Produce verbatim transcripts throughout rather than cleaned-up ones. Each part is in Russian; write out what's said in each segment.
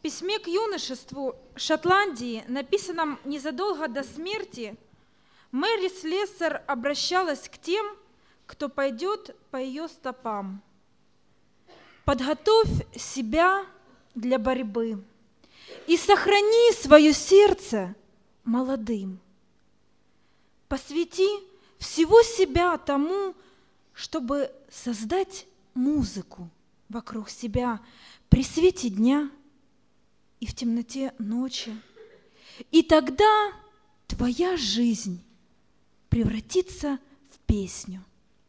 письме к юношеству Шотландии, написанном незадолго до смерти, Мэри Слессер обращалась к тем, кто пойдет по ее стопам. «Подготовь себя для борьбы и сохрани свое сердце молодым. Посвяти всего себя тому, чтобы создать музыку вокруг себя при свете дня и в темноте ночи. И тогда твоя жизнь превратится в песню.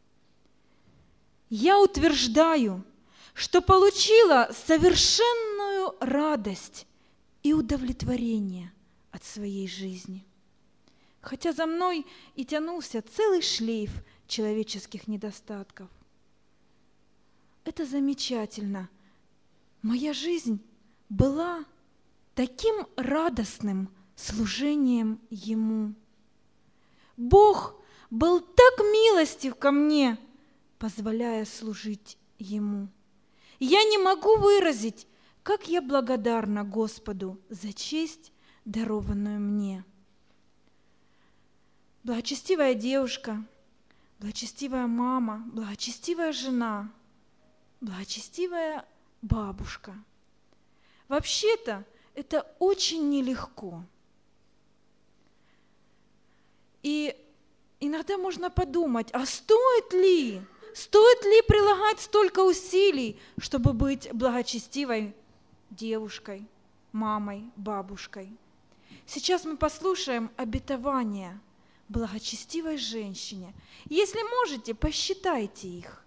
Я утверждаю, что получила совершенную радость и удовлетворение от своей жизни, хотя за мной и тянулся целый шлейф человеческих недостатков. Это замечательно. Моя жизнь была таким радостным служением Ему. Бог был так милостив ко мне, позволяя служить Ему. Я не могу выразить, как я благодарна Господу за честь, дарованную мне. Благочестивая девушка, благочестивая мама, благочестивая жена, благочестивая бабушка. Вообще-то это очень нелегко. И иногда можно подумать, а стоит ли, стоит ли прилагать столько усилий, чтобы быть благочестивой девушкой, мамой, бабушкой? Сейчас мы послушаем обетования благочестивой женщине. Если можете, посчитайте их.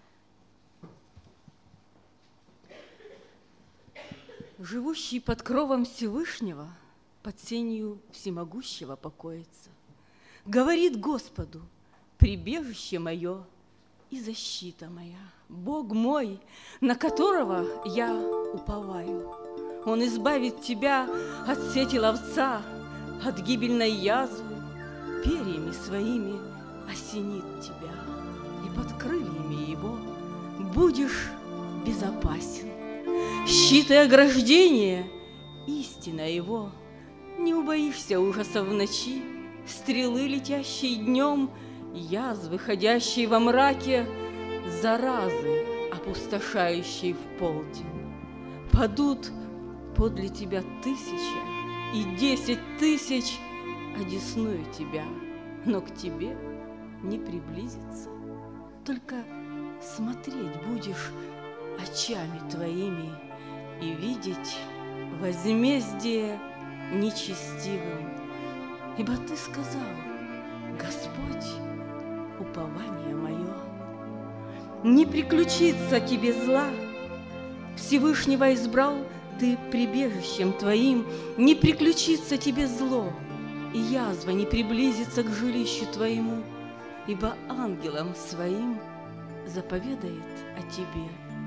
Живущий под кровом Всевышнего, под сенью всемогущего покоится. Говорит Господу: прибежище мое и защита моя, Бог мой, на которого я уповаю. Он избавит тебя от сети ловца, от гибельной язвы, перьями своими осенит тебя, и под крыльями его будешь безопасен. Щит и ограждение, истина его, не убоишься ужаса в ночи, стрелы, летящие днем, язвы, ходящие во мраке, заразы, опустошающие в полдень. Падут подле тебя тысяча и десять тысяч одесную тебя, но к тебе не приблизится. Только смотреть будешь очами твоими и видеть возмездие нечестивым. Ибо ты сказал: Господь, упование мое. Не приключится тебе зла, Всевышнего избрал ты прибежищем твоим, не приключится тебе зло, и язва не приблизится к жилищу твоему, ибо ангелам своим заповедает о тебе.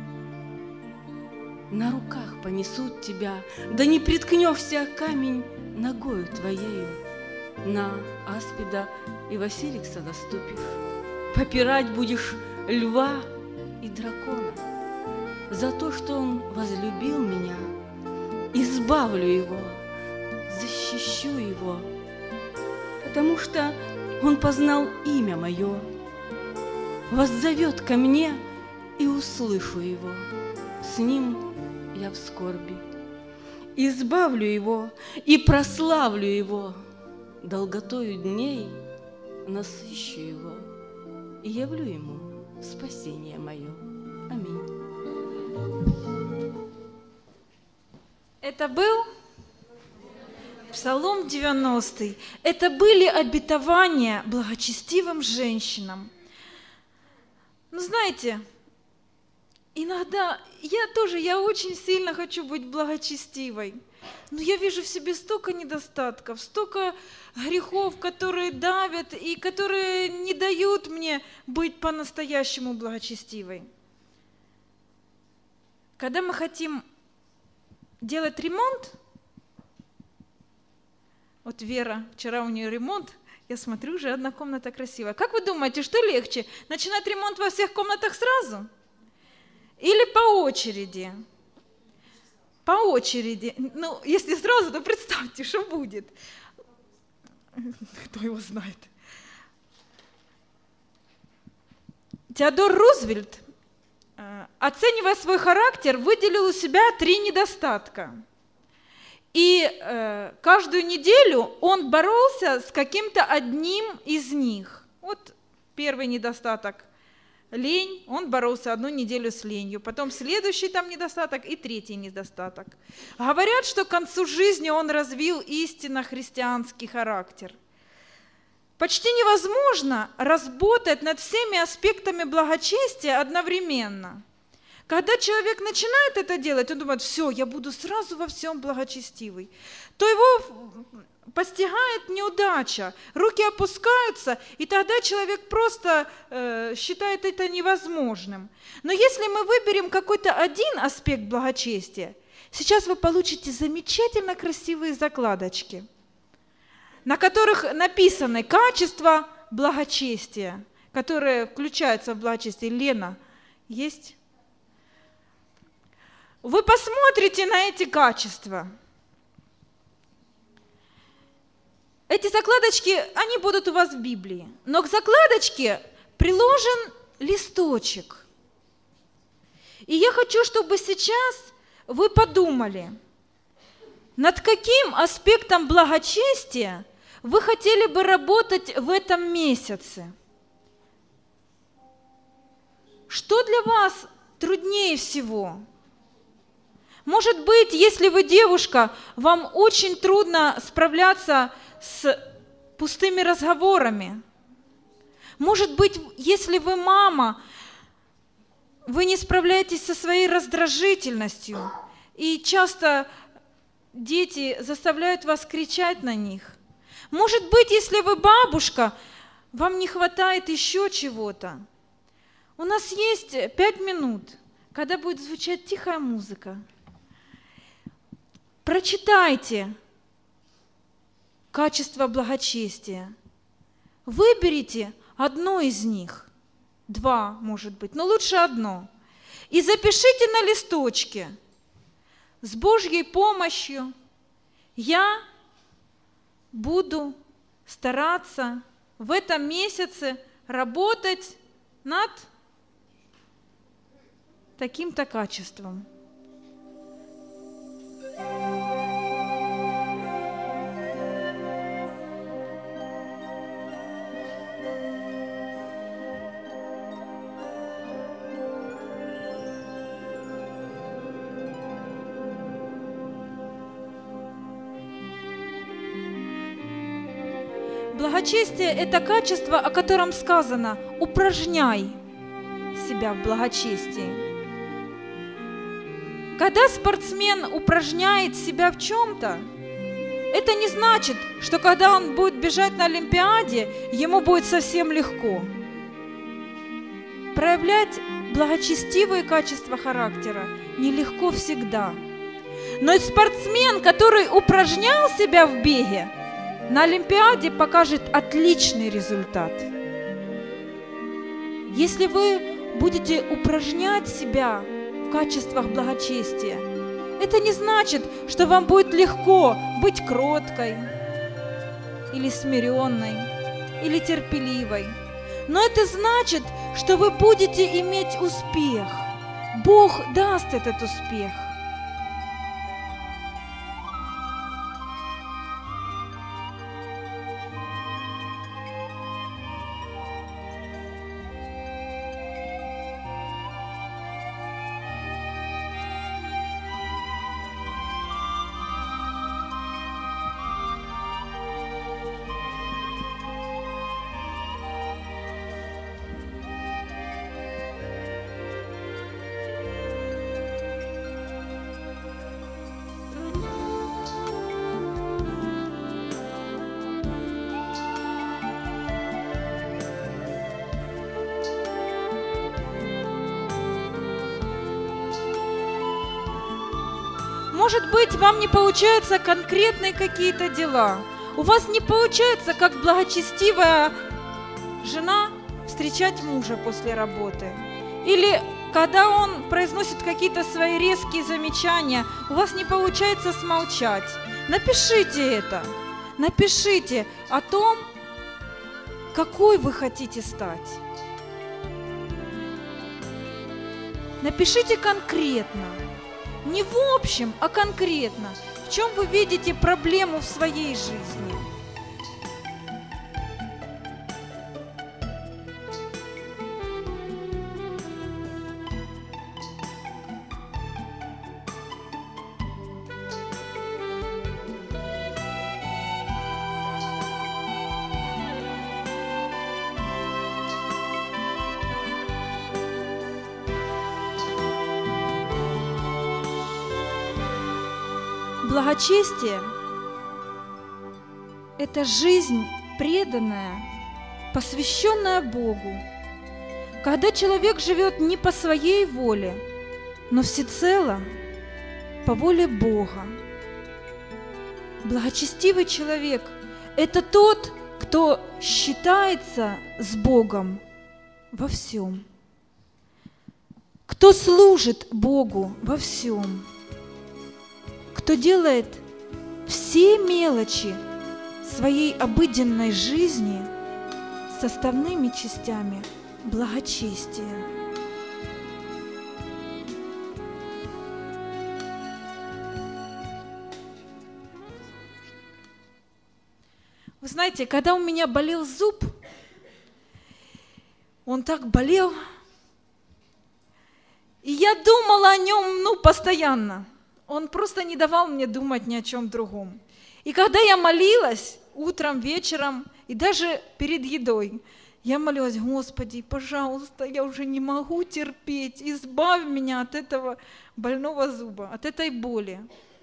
На руках понесут тебя, да не приткнешься о камень ногою твоею. На аспида и Василикса наступишь, попирать будешь льва и дракона. За то, что он возлюбил меня, избавлю его, защищу его, потому что он познал имя мое, воззовет ко мне, и услышу его. С ним я в скорби. Избавлю его и прославлю его, долготою дней насыщу его и явлю ему спасение мое. Аминь. Это был Псалом девяностый. Это были обетования благочестивым женщинам. Ну, знаете, иногда я тоже, я очень сильно хочу быть благочестивой, но я вижу в себе столько недостатков, столько грехов, которые давят и которые не дают мне быть по-настоящему благочестивой. Когда мы хотим делать ремонт, вот Вера, вчера у нее ремонт, я смотрю, уже одна комната красивая. Как вы думаете, что легче, начинать ремонт во всех комнатах сразу или по очереди? по очереди. Ну, если сразу, то представьте, что будет. Кто его знает. Теодор Рузвельт, оценивая свой характер, выделил у себя три недостатка. И э, каждую неделю он боролся с каким-то одним из них. Вот первый недостаток – лень, он боролся одну неделю с ленью. Потом следующий там недостаток и третий недостаток. Говорят, что к концу жизни он развил истинно христианский характер. Почти невозможно работать над всеми аспектами благочестия одновременно. Когда человек начинает это делать, он думает: все, я буду сразу во всем благочестивый, то его постигает неудача, руки опускаются, и тогда человек просто э, считает это невозможным. Но если мы выберем какой-то один аспект благочестия, сейчас вы получите замечательно красивые закладочки, на которых написаны качества благочестия, которые включаются в благочестие. Лена, есть? Вы посмотрите на эти качества. Эти закладочки, они будут у вас в Библии. Но к закладочке приложен листочек. И я хочу, чтобы сейчас вы подумали, над каким аспектом благочестия вы хотели бы работать в этом месяце. Что для вас труднее всего? Может быть, если вы девушка, вам очень трудно справляться с пустыми разговорами. Может быть, если вы мама, вы не справляетесь со своей раздражительностью, и часто дети заставляют вас кричать на них. Может быть, если вы бабушка, вам не хватает еще чего-то. У нас есть пять минут, когда будет звучать тихая музыка. Прочитайте качество благочестия. Выберите одно из них, два, может быть, но лучше одно. И запишите на листочке: с Божьей помощью я буду стараться в этом месяце работать над таким-то качеством. Благочестие – это качество, о котором сказано: упражняй себя в благочестии. Когда спортсмен упражняет себя в чем-то, это не значит, что когда он будет бежать на Олимпиаде, ему будет совсем легко. Проявлять благочестивые качества характера нелегко всегда. Но и спортсмен, который упражнял себя в беге, на Олимпиаде покажет отличный результат. Если вы будете упражнять себя в качествах благочестия, это не значит, что вам будет легко быть кроткой, или смиренной, или терпеливой. Но это значит, что вы будете иметь успех. Бог даст этот успех. Может быть, вам не получаются конкретные какие-то дела. У вас не получается, как благочестивая жена, встречать мужа после работы. Или когда он произносит какие-то свои резкие замечания, у вас не получается смолчать. Напишите это. Напишите о том, какой вы хотите стать. Напишите конкретно. Не в общем, а конкретно. В чем вы видите проблему в своей жизни? Благочестие – это жизнь преданная, посвященная Богу. Когда человек живет не по своей воле, но всецело по воле Бога. Благочестивый человек – это тот, кто считается с Богом во всем, кто служит Богу во всем, кто делает все мелочи своей обыденной жизни составными частями благочестия. Вы знаете, когда у меня болел зуб, он так болел, и я думала о нем, ну, постоянно. Он просто не давал мне думать ни о чем другом. И когда я молилась утром, вечером и даже перед едой, я молилась: Господи, пожалуйста, я уже не могу терпеть, избавь меня от этого больного зуба, от этой боли.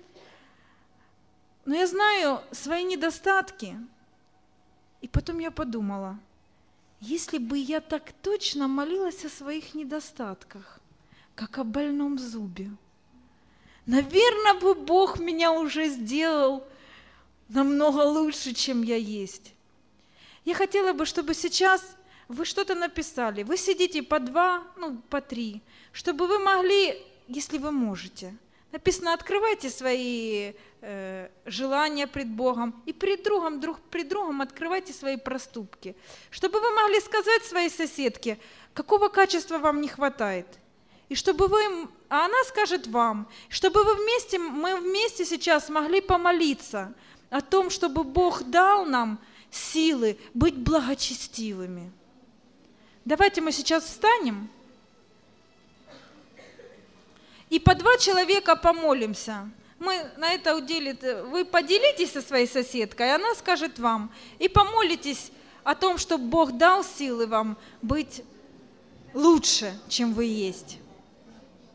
Но я знаю свои недостатки, и потом я подумала, если бы я так точно молилась о своих недостатках, как о больном зубе, наверное, бы Бог меня уже сделал намного лучше, чем я есть. Я хотела бы, чтобы сейчас вы что-то написали. Вы сидите по два, ну, по три, чтобы вы могли, если вы можете. Написано: открывайте свои э, желания пред Богом и пред другом, друг пред другом открывайте свои проступки. Чтобы вы могли сказать своей соседке, какого качества вам не хватает. И чтобы вы, а она скажет вам, чтобы вы вместе, мы вместе сейчас могли помолиться о том, чтобы Бог дал нам силы быть благочестивыми. Давайте мы сейчас встанем и по два человека помолимся. Мы на это уделим, вы поделитесь со своей соседкой, она скажет вам, и помолитесь о том, чтобы Бог дал силы вам быть лучше, чем вы есть.